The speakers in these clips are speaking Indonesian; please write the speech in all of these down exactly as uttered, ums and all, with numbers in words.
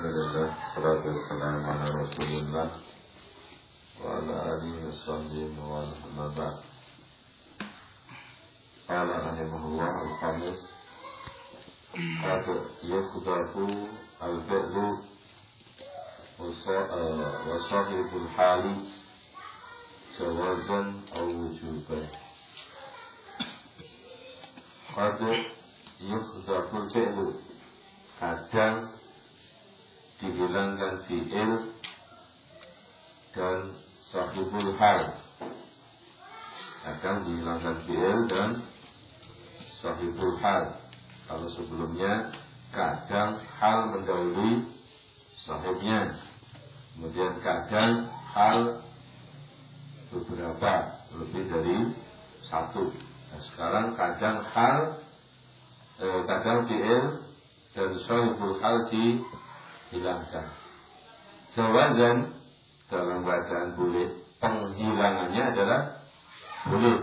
Alhamdulillah, salatu wassalamu ala Rasulillah wa ala alihi wa sahbihi wa ala ba'd. Qala rahimahullah al-khamis qad yasdafu al-fi'lu wa sahibul hali jawazan aw wujuban. Qad yasdafu al-fi'lu, kadang dihilangkan fi'il dan sahibul hal. Kadang dihilangkan fi'il dan sahibul hal. Kalau sebelumnya kadang hal mendahului sahibnya, kemudian kadang hal beberapa, lebih dari satu. Nah, sekarang kadang hal eh, kadang fi'il dan sahibul hal dihilangkan. Jawazan dalam keadaan boleh, penghilangannya adalah boleh.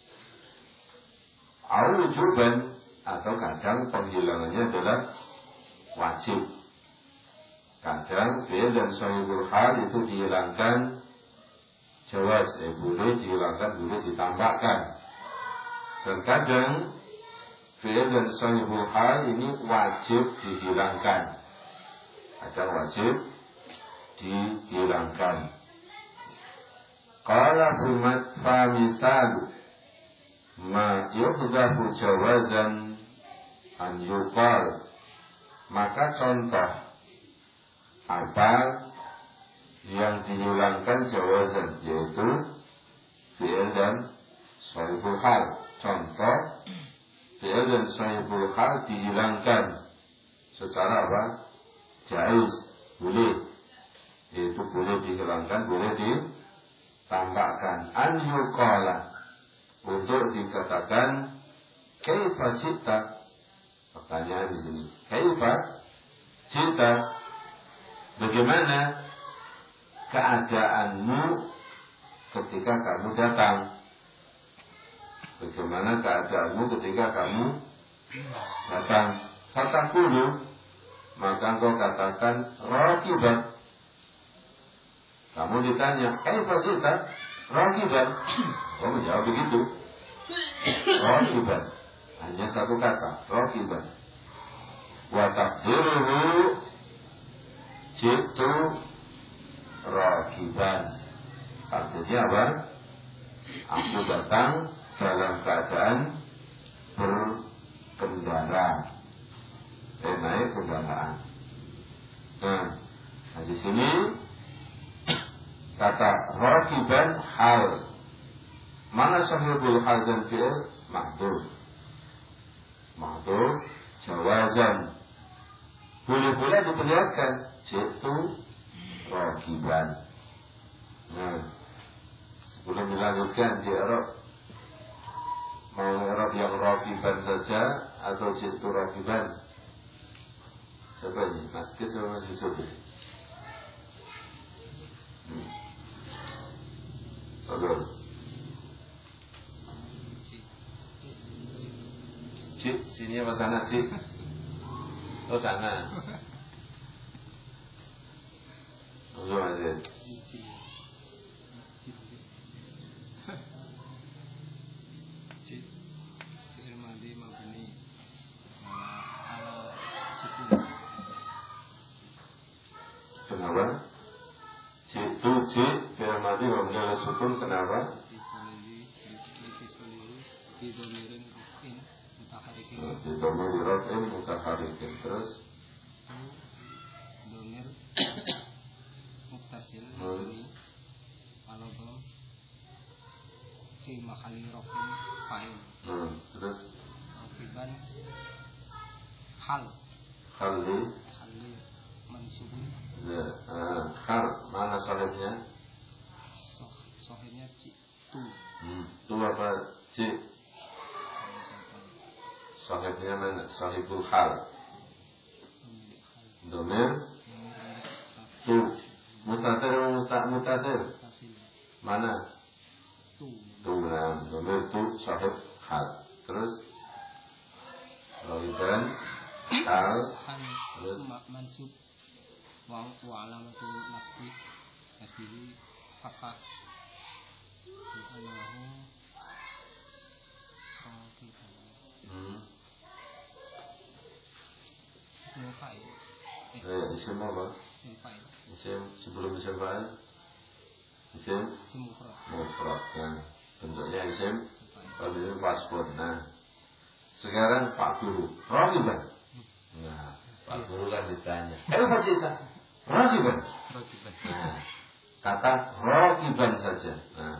Au wujuban, atau kadang penghilangannya adalah wajib. Kadang fi'il dan sahibul hal itu dihilangkan jawaz, eh boleh dihilangkan, boleh ditambahkan. Dan kadang fi'il dan sahibul hal ini wajib dihilangkan. Kadang wajib dihilangkan. Qala humat famisalu ma yuhdafu jawazan an yuqal, maka contoh apa yang dihilangkan jawazan, yaitu fi'il dan sahibul hal. Contoh fi'il dan sahibul hal dihilangkan secara apa? Jaiz, boleh. Itu boleh dihilangkan, boleh ditambahkan. An yuqala, untuk dikatakan kaifa cita. Pertanyaan di sini, kaifa cita, bagaimana keadaanmu ketika kamu datang? Bagaimana keadaanmu ketika kamu datang? Fataqulu, maka engkau katakan raqiban. Kamu ditanya, kaifa cita? Raqiban. Kau menjawab begitu. Raqiban, hanya satu kata, raqiban. Wa taqdiruhu jitu raqiban. Artinya apa? Aku datang dalam keadaan berkendara, eh, naik kendaraan. Nah, nah di sini kata raqiban hal. Mana sahibul hal dan fi'il? Mahdhuf. Mahdhuf jawazan. Boleh-boleh diperlihatkan jitu raqiban. Nah, sebelum dilanjutkan di Arab, mau Arab yang raqiban saja atau jitu raqiban? Siapa ini? Mas Kis sama Mas Yusuf? Hmm. Saudara. Cik, sini apa sana, Cik? Oh, sana. Oh, Aziz. Cik, fi'il madhi mabni ala sukun. Kenapa? Cik tu cik fi'il madhi mabni ala sukun, kenapa? Di domir raf'in mutaharikin. Terus domir muktasil ini kalau belum fi mahalli raf'in fa'il. hmm. Terus raqiban hal khali khali mansubun. Ya, uh, khal, mana sahibnya? Soh, sahibnya ci tu. Hmm. Tu apa? Cik. Sahibnya mana? Sahibul hal. Domir tu. Mustatir atau mutasir? Mana? Tu. Tu. Nah, domir tu sahib hal. Terus raqiban hal. Terus mansub wa wa alamatu nasbi nasbihi fathah Allahu raqiban. Hmm. Isim fa'il. Eh, isim apa? Isim fa'il. Isim sebelum isim fa'il. Isim Isim mufrad. mufrad kan. Bentuknya isim Isim fa'il. kalau itu paspor. Nah, sekarang Pak Guru, Raqiban. Nah, Pak Guru kan ditanya, eh apa cerita? Raqiban. Raqiban. Nah, kata Raqiban saja. Nah,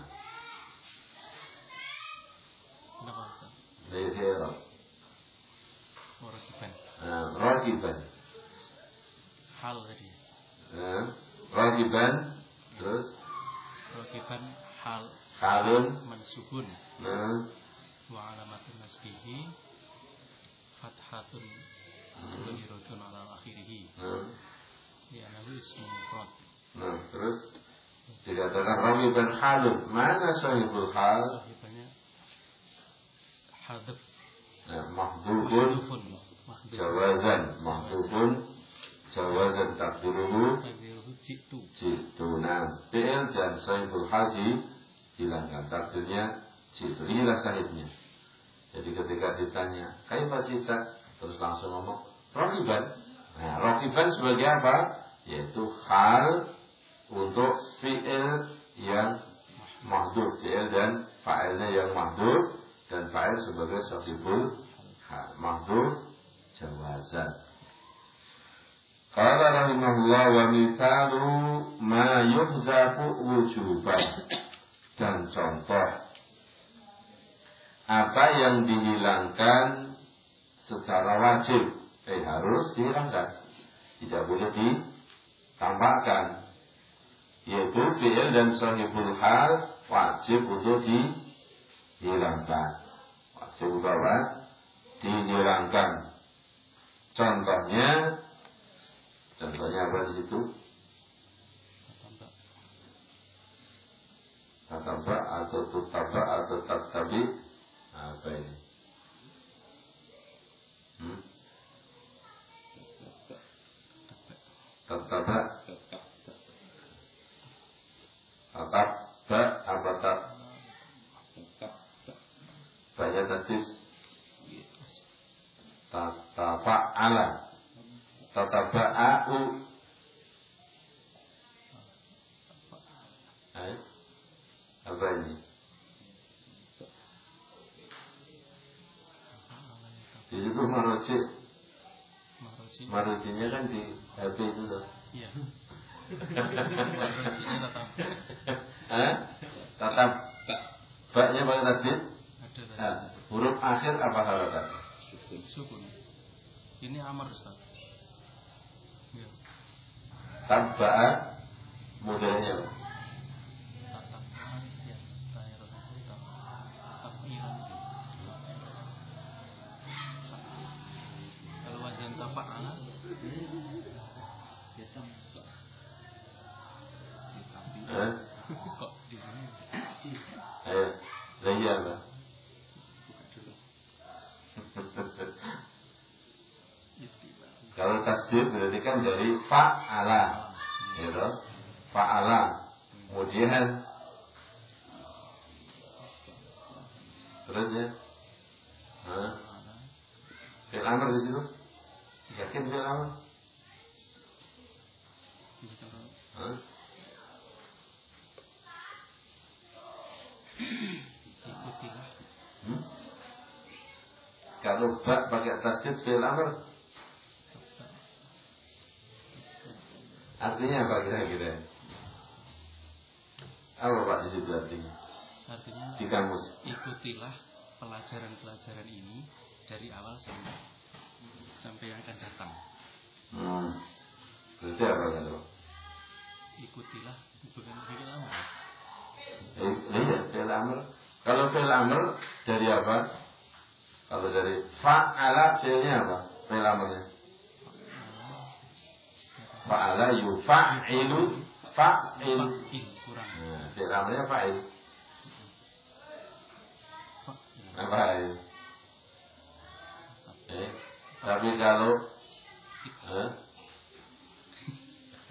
Kenapa Ustaz? dari Arab. Oh, raqiban. Nah, Raqiban. Hal tadi. Nah, Raqiban terus Raqiban hal halun. mansubun Nah, wa alamatun nasbihi fathatun dhahiratun ala akhirih. nah, Ya, nahu ismu mufrad. nah, terus dikatakan Raqiban halun. Mana sahibul hal? Sahibanya hadaf. Nah, mahdhufun jawazan, mahdhufun jawazan takdiruhu Takdiruhu jitu. jituna. Fi'il dan sahibul hal dihilangkan, takdirnya jitu. Inilah sahibnya. Jadi ketika ditanya kaifa cita, terus langsung ngomong Raqiban. Nah, Raqiban sebagai apa? Yaitu hal untuk fi'il yang mahdhuf, fi'il dan fa'ilnya yang mahdhuf, dan fa'il sebagai sahibul hal, mahdhuf jawazan. Qala rahimahullah wa mithalu ma yuhzafu wujuban. Dan contoh apa yang dihilangkan secara wajib, eh harus dihilangkan, tidak boleh ditambahkan, yaitu fi'il dan sahibul hal wajib untuk dihilangkan, wajib untuk apa? Dihilangkan. Contohnya, contohnya apa di situ? Tataba atau tutaba atau tatabi. Apa ini? Hmm? Tataba. Tataba apa tak? Banyak tasdid. Tatafa'ala. Tataba'u. Eh? Apa ini? Di situ maroji. Marojinya kan di H P itu loh. Iya. Marojinya tatap. Eh? Tatap. Baknya pakai tasdid. Ada tadi. Nah, huruf akhir apa harapan? Sukun. Ini amar Ustaz. Ya. Taba'a modelnya apa? Tatap ya. Tairul tatap. Tafiran. Kalau wazan tafa'ala Eh? kok di sini Ayo, lagi apa? Kalau tasdid berarti kan dari fa'ala, ya toh? Fa'ala. Kemudian terus ya, Hah? Fi'il amr di situ? Yakin fi'il amr? Hah? ikutilah. Hmm? Kalau ba pakai tasdid fi'il amr, artinya apa kira-kira? Apa Pak di situ artinya? Artinya Di kamus. ikutilah pelajaran-pelajaran ini dari awal sampai sampai yang akan datang. Hmm. Berarti apa kalau? Ikutilah bukan fi'il amr. Eh, iya, fi'il amr. Kalau fi'il amr dari apa? Kalau dari fa'ala fi'ilnya apa? Fi'il amrnya. Fa'ala yufa'ilu fa'il. Fa'il kurang. Nah, fi'il amrnya fa'il. Fa- Fa'il. Eh, tapi kalau eh,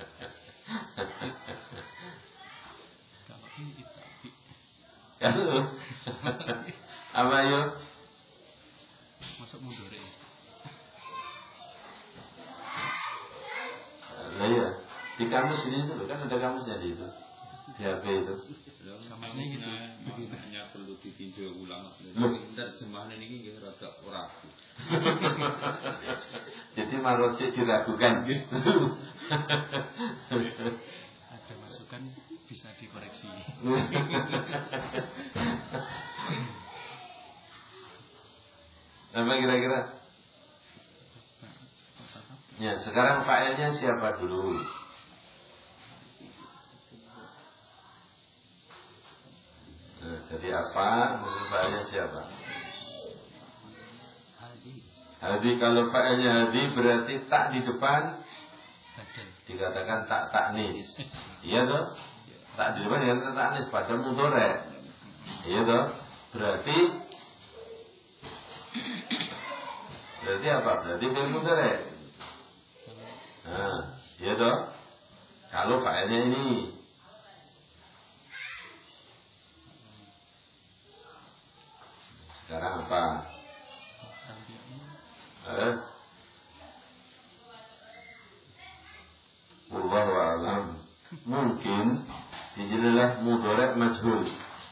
Apa yuk? Masuk mundur ya. Nah ya, di kamus ini itu kan ada kamusnya di itu, di H P itu. Kamusnya gitu. Hanya perlu ditinjau ulang. Ntar jemaah ini nggak rada ragu. Jadi marojek diragukan. Ada masukan bisa dikoreksi. Apa kira-kira? Ya, sekarang fa'ilnya siapa dulu? Nah, jadi apa? Maksud fa'ilnya siapa? Hadi. Hadi, kalau fa'ilnya hadi berarti tak di depan Badal. dikatakan tak taknis. Iya toh? Tak di depan dikatakan taknis pada mudhari'. Iya toh? Berarti Berarti apa? Berarti fi'il mudhari'. Nah, iya toh? Kalau fa'ilnya ini sekarang apa? Eh? Wallahu a'lam. Mungkin dijadilah mudhari' majhul.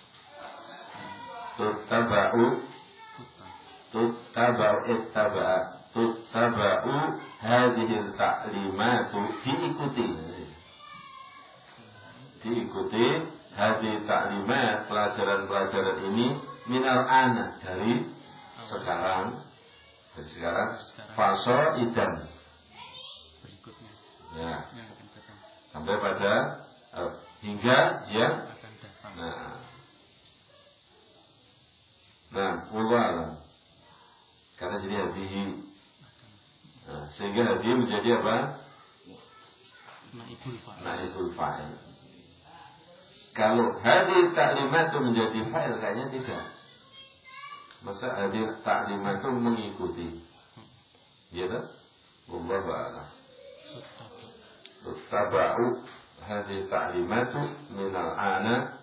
Tuttaba'u tuttaba'u ittaba'a tuttaba'u hadhil ta'limatu diikuti diikuti hadhil ta'limat pelajaran-pelajaran ini minal ana dari sekarang dari sekarang faso idan Berikutnya ya yang akan datang. sampai pada uh, hingga yang Akan datang. nah nah wallahu a'lam. Karena jadi hadihi. Nah, sehingga hadihi menjadi apa? Naibul fa'il. Naibul fa'il. Kalau hadir taklimat itu menjadi fa'il kayaknya tidak. Masa hadir taklimat itu mengikuti. Ya tak? Wallahu a'lam. Tuttaba'u hadir taklimatu minal ana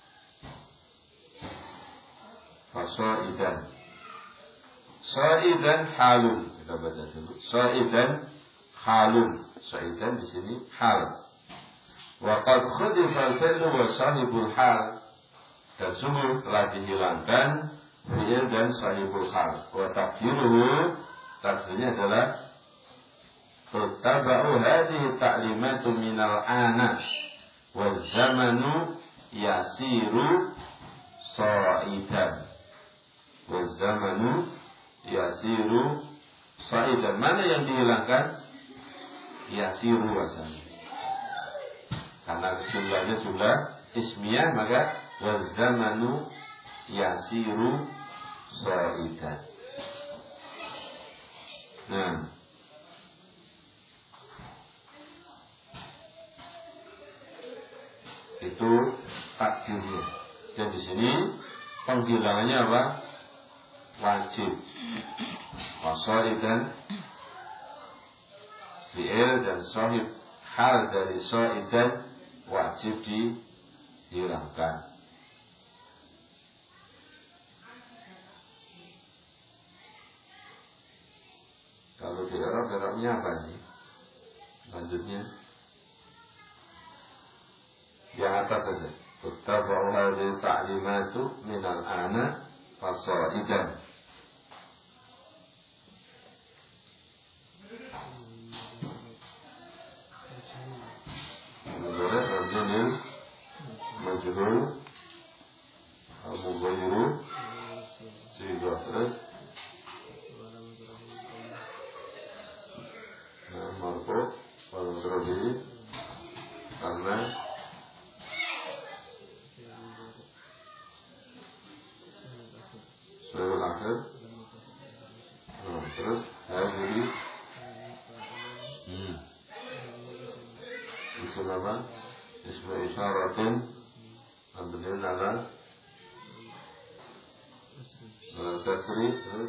fasaidan. Sa'idan halun. Kita baca dulu. Sa'idan halun. Sa'idan di sini hal. Wa qad khudifa al-fi'lu wa sahibul hal. Dan sungguh telah dihilangkan fi'il dan sahibul hal. Wa taqdiruhu, takdirnya adalah tuttaba'u hadhihi ta'limatu minal ana wa zamanu yasiru sa'idan. Wa zamanu yasiru sa'idan. Mana yang dihilangkan? Yasiru wasan. Karena jumlahnya jumlah ismiyah, maka wazamanu yasiru sa'idan. Nah, itu takdirnya. Dan di sini penghilangannya apa? Wajib. Wasaidan fi'il dan sahib hal dari saidan wajib dihilangkan. Kalau di Arab, Arabnya apa ini? Lanjutnya yang atas saja. Tuttaba'u hadhihi ta'limatu minal ana fasaidan. Mudhari' rajulun majhul al-mughayyiru sighah terus nah marfu wal mudhari karena sudah akhir. Nah, terus hadhihi hmm isim apa? Ismu isyaratin mabniun ala ala kasri. Terus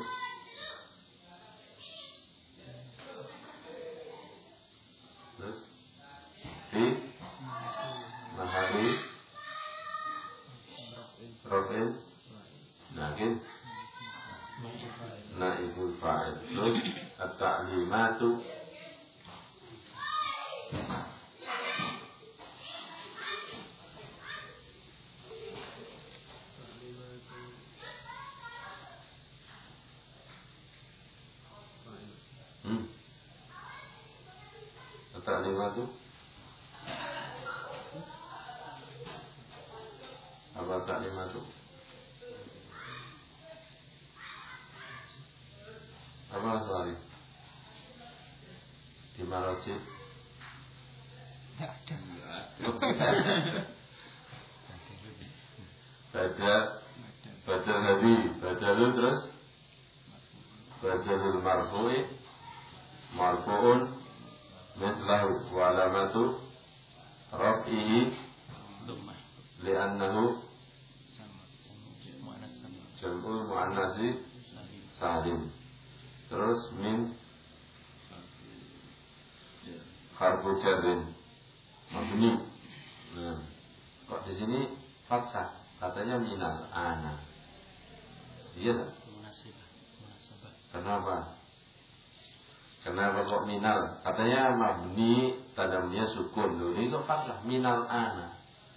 terus fi mahali raf'il nakin naibul fa'il. Terus at-ta'limatu hmm. At-ta'limatu apa ta'limatu? Apa soalnya? Di marojid? Tidak ada. Badal, badal nabi, badalun terus badalul marfu'i, marfu'un, mislahu wa alamatu raf'ihi li'annahu jam'ul mu'annasi salim. Terus min harfu jarrin mabni. Nah, kok di sini fathah? Katanya minal ana. Iya tak? Kenapa? Kenapa kok minal? Katanya mabni tandanya sukun. Loh, ini kok fathah minal ana.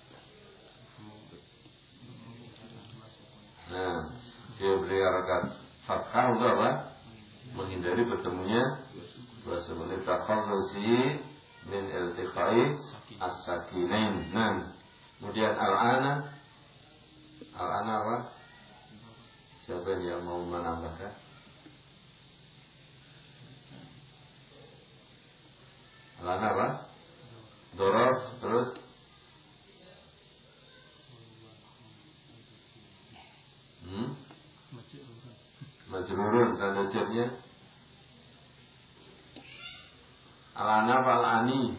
Nah, dia beri harakat fathah untuk apa? Menghindari bertemunya dua sebelum takhallusi min iltiqai as-sakinain. Nah, kemudian al-ana, al-ana apa? Siapa yang mau menambahkan? Al-ana apa? Dorof, terus hmm? Majrurun, tanda jarnya Al-ana apa al-ani?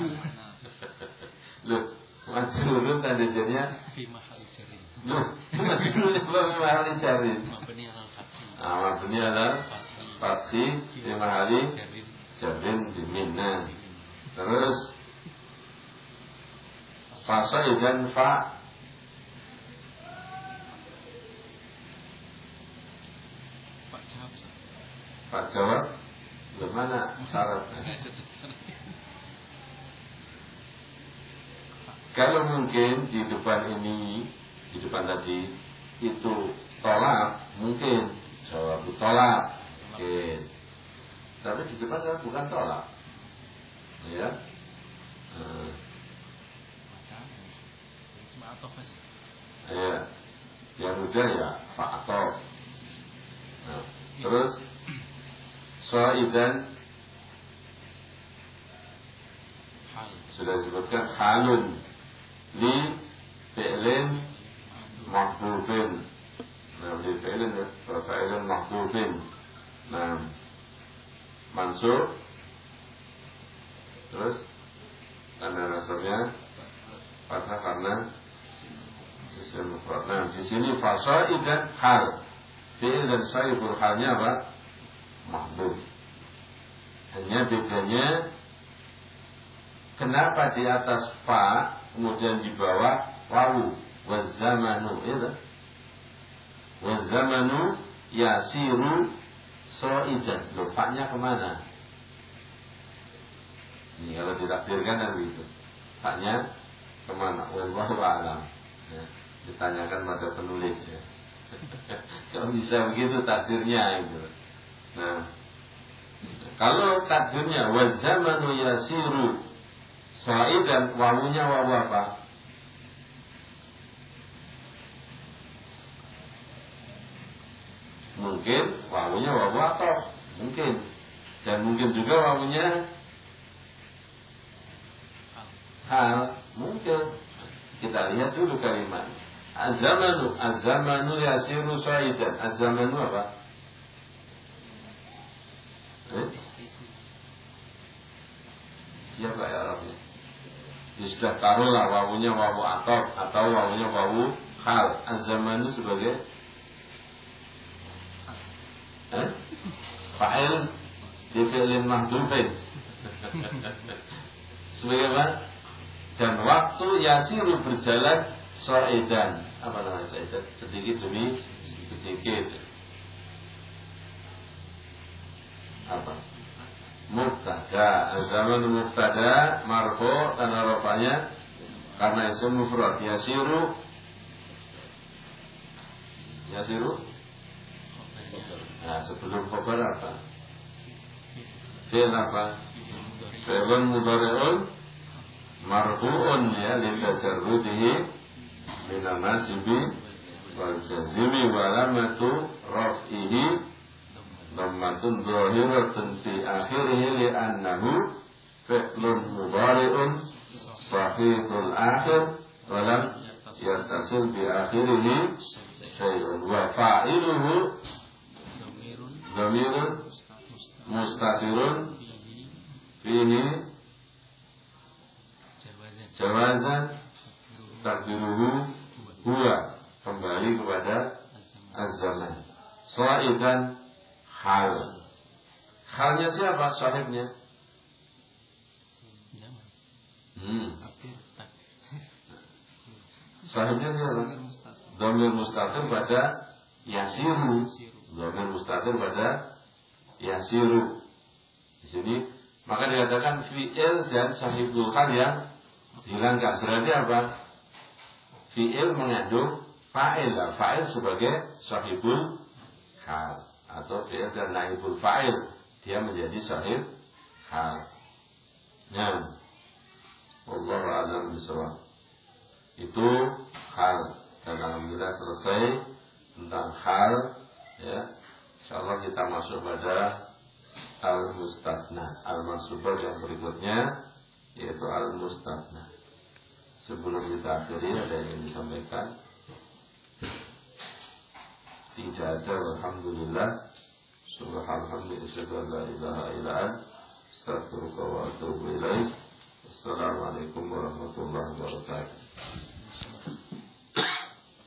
Loh, majrurun tanda jarnya Fi mahali jarin. Loh, majrurun apa fi mahali jarin? Mabni ala fathi. Ah, mabni ala fathi fi mahali jarin di minna. Terus fasai dan fa Pak jawab, bagaimana syaratnya? Kalau mungkin di depan ini, di depan tadi itu tolak, mungkin jawab tolak, mungkin. Tapi di depan kan bukan tolak, ya. Hmm. Cuma atof aja. Ya, yang udah ya Pak Atof. Nah, terus So'idan sudah disebutkan halun li fi'lin mahdhufin. Nah, li fi'lin fi'lin mahdhufin. Nah, mansub. Terus tanda nasabnya fathah karena isim mufrad. Nah, di sini fasa'idan hal. Fi'il dan sahibul halnya apa? Mahdhuf. Hanya bedanya kenapa di atas fa kemudian di bawah wawu wazamanu, ya. Wazamanu yasiru sa'idan. Loh, fa-nya kemana? Ini kalau ditakdirkan kan begitu. Fa-nya kemana? Wallahu a'lam. Ya, ditanyakan pada penulis ya. Kalau bisa begitu takdirnya gitu. Nah, kalau takdirnya wa zamanu yasiru sa'idan, wawunya wawu apa? Mungkin wawunya wawu atau mungkin, dan mungkin juga wawunya hal, mungkin. Kita lihat dulu kalimat az-zamanu, az-zamanu yasiru sa'idan. Az-zamanu apa? Eh? Ya Pak ya Arabnya. Ya sudah taruhlah wawunya wawu atau atau wawunya wawu hal. Az-zamanu sebagai eh? fa'il di fi'lin mahdhufin. Sebagai apa? Dan waktu yasiru berjalan Sa'idan, apa namanya sa'idan? Sedikit demi sedikit. Apa? Mubtada. Zaman mubtada marfu tanda rafanya karena isim mufrad. Yasiru Yasiru Nah sebelum khabar apa? Fi'il apa? Fi'ilun mudhari'un marfu'un ya litajarrudihi minan nasibi wal jazimi wa alamatu raf'ihi dhammatun dhahiratun fi akhirih li'annahu fi'lun mudhari'un sahihul akhir wa lam yattasil bi akhirih syai'un wa fa'iluhu dhamirun mustatirun fihi jawazan takdiruhu huwa, kembali kepada az-zaman. Sa'idan hal. Halnya siapa? Sahibnya. Hmm. Sahibnya siapa? Dhamir mustatir pada yasiru. Dhamir mustatir pada yasiru. Di sini maka dikatakan fi'il dan sahibul hal yang dihilangkan. Berarti apa? Fi'il mengandung fa'il. Fa'il sebagai sahibul hal. Atau fi'il dan naibul fa'il, dia menjadi sahib hal. Nah, wallahu a'lam bishawab. Itu hal. Dan alhamdulillah selesai tentang hal. Ya, insyaallah kita masuk pada al-mustatsna, al-mansubah yang berikutnya, yaitu al-mustatsna. Sebelum kita akhiri, ada yang ingin disampaikan? Tidak ada. Alhamdulillah. Subhanallah. Asyhadu an la ilaha illa anta, astaghfiruka wa atubu ilaik. Assalamualaikum warahmatullahi wabarakatuh.